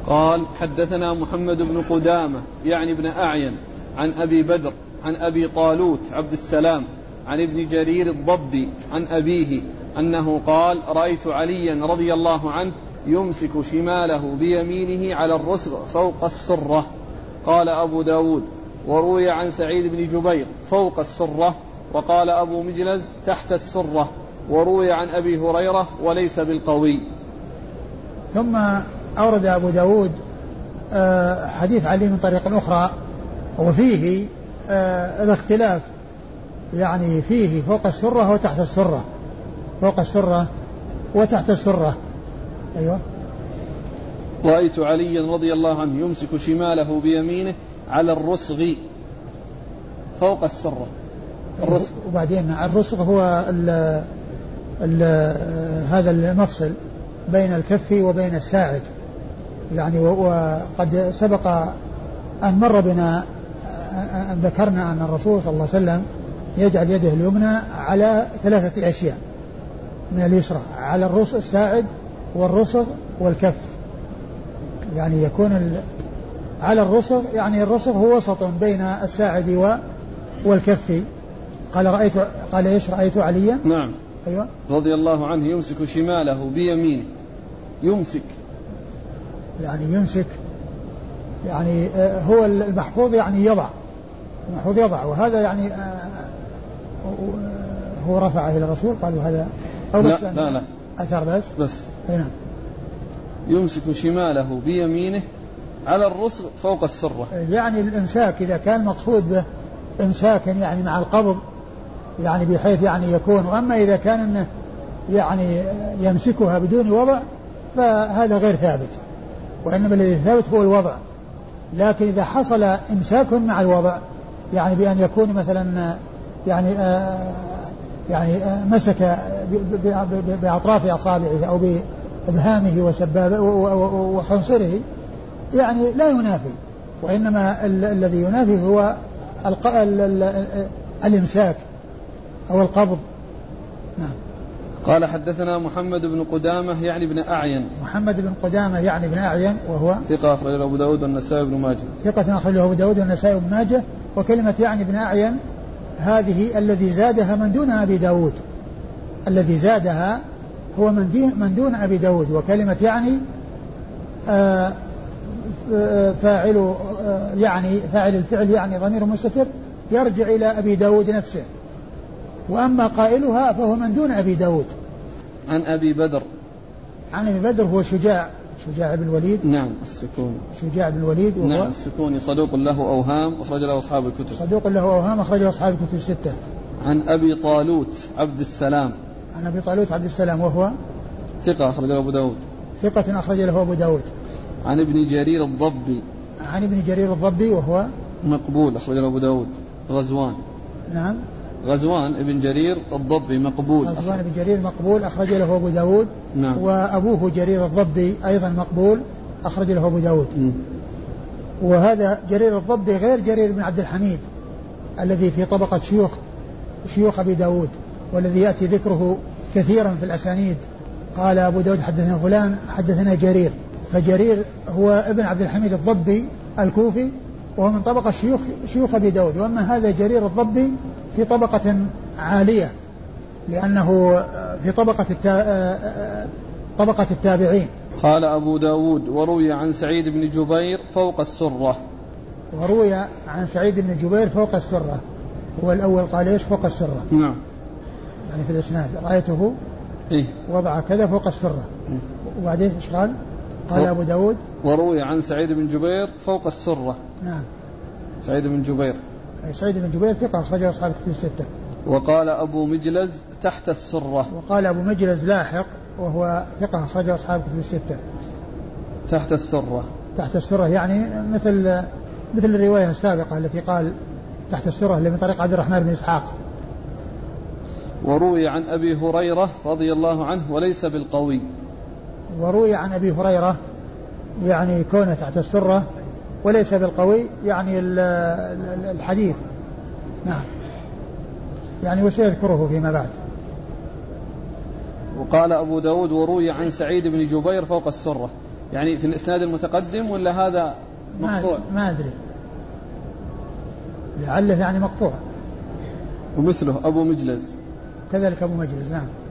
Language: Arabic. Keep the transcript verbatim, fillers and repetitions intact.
قال حدثنا محمد بن قدامة يعني ابن أعين عن أبي بدر عن أبي طالوت عبد السلام عن ابن جرير الضبي عن أبيه أنه قال رأيت عليا رضي الله عنه يمسك شماله بيمينه على الرسغ فوق السرة. قال أبو داود وروي عن سعيد بن جبير فوق السرة، وقال أبو مجلز تحت السرة، وروي عن أبي هريرة وليس بالقوي. ثم أورد أبو داود حديث علي من طريق أخرى وفيه الاختلاف، يعني فيه فوق السرة وتحت السرة، فوق السرة وتحت السرة. أيوة. رأيت عليا رضي الله عنه يمسك شماله بيمينه على الرسغ فوق السرة. الرسغ وبعدين الرسغ هو ال ال هذا المفصل بين الكف وبين الساعد، يعني وقد سبق أن مر بنا أن ذكرنا أن الرسول صلى الله عليه وسلم يجعل يده اليمنى على ثلاثة أشياء من اليسرى، على الرسغ الساعد والرسغ والكف، يعني يكون على الرسغ، يعني الرسغ هو وسط بين الساعد والكف. قال رأيت قال ايش رأيت عليا نعم أيوة رضي الله عنه يمسك شماله بيمينه، يمسك يعني يمسك يعني هو المحفوظ يعني يضع، المحفوظ يضع، وهذا يعني هو رفعه إلى الرسول قالوا هذا أو لا لا لا أثر بس بس هنا يمسك شماله بيمينه على الرسغ فوق السرة، يعني الإمساك إذا كان مقصود به إمساكا يعني مع القبض، يعني بحيث يعني يكون، وأما إذا كان إنه يعني يمسكها بدون وضع فهذا غير ثابت، وإنما الذي ثابت هو الوضع. لكن إذا حصل إمساك مع الوضع، يعني بأن يكون مثلا يعني آه يعني آه مسك بأطراف أصابعه أو بإبهامه وسبابه وحنصره، يعني لا ينافي، وإنما ال- الذي ينافي هو الق- ال- ال- الإمساك أو القبض. نعم. قال حدثنا محمد بن قدامة يعني ابن أعين. محمد بن قدامة يعني ابن أعين وهو ثقة أخرجه أبو داود والنسائي بن ماجه. ثقة أخرجه أبو داود والنسائي بن ماجه. وكلمة يعني ابن أعين هذه الذي زادها من دون أبي داود، الذي زادها هو من دون أبي داود. وكلمة يعني آه فاعل آه يعني فاعل الفعل يعني ضمير مستتر يرجع إلى أبي داود نفسه، وأما قائلها فهو من دون أبي داود. عن أبي بدر. عن أبي بدر هو شجاع شجاع بن الوليد. نعم السكوني. شجاع بن الوليد وهو نعم السكوني صدوق له أوهام أخرج له أصحاب الكتب. صدوق له أوهام أخرج له أصحاب الكتب الستة. عن أبي طالوت عبد السلام. عن أبي طالوت عبد السلام وهو ثقة أخرج له أبو داود. ثقة أخرج له أبو داود. عن ابن جرير الضبي. عن ابن جرير الضبي وهو مقبول أخرج له أبو داود. غزوان. نعم. غزوان ابن جرير الضبي مقبول. غزوان ابن جرير مقبول أخرج له أبو داود. نعم. وأبوه جرير الضبي أيضا مقبول أخرج له أبو داود. م. وهذا جرير الضبي غير جرير بن عبد الحميد الذي في طبقة شيوخ شيوخ أبي داود، والذي يأتي ذكره كثيرا في الأسانيد. قال أبو داود حدثنا فلان حدثنا جرير، فجرير هو ابن عبد الحميد الضبي الكوفي وهو من طبقة شيوخ شيوخ أبي داود. وأما هذا جرير الضبي في طبقة عالية لأنه في طبقة التا... طبقة التابعين. قال أبو داود وروي عن سعيد بن جبير فوق السرة. وروي عن سعيد بن جبير فوق السرة، هو الأول قال إيش فوق السرة. نعم. يعني في الإسناد رأيته إيه؟ وضع كذا فوق السرة. وبعدين إيش قال؟ قال و... أبو داود وروي عن سعيد بن جبير فوق السرة. نعم. سعيد بن جبير. سعيد بن جبير ثقة أخرجه أصحاب الكتب الستة. وقال أبو مجلز تحت السرة. وقال أبو مجلز لاحق وهو ثقة أخرجه أصحاب الكتب الستة. تحت السرة. تحت السرة يعني مثل مثل الرواية السابقة التي قال تحت السرة اللي من طريق عبد الرحمن بن إسحاق. وروي عن أبي هريرة رضي الله عنه وليس بالقوي. وروي عن أبي هريرة يعني كونه تحت السرة وليس بالقوي، يعني الحديث. نعم. يعني وسيذكره فيما بعد. وقال أبو داود وروي عن سعيد بن جبير فوق السرة. يعني في الإسناد المتقدم ولا هذا مقطوع؟ ما أدري، لعله يعني مقطوع. ومثله أبو مجلز كذلك أبو مجلس. نعم.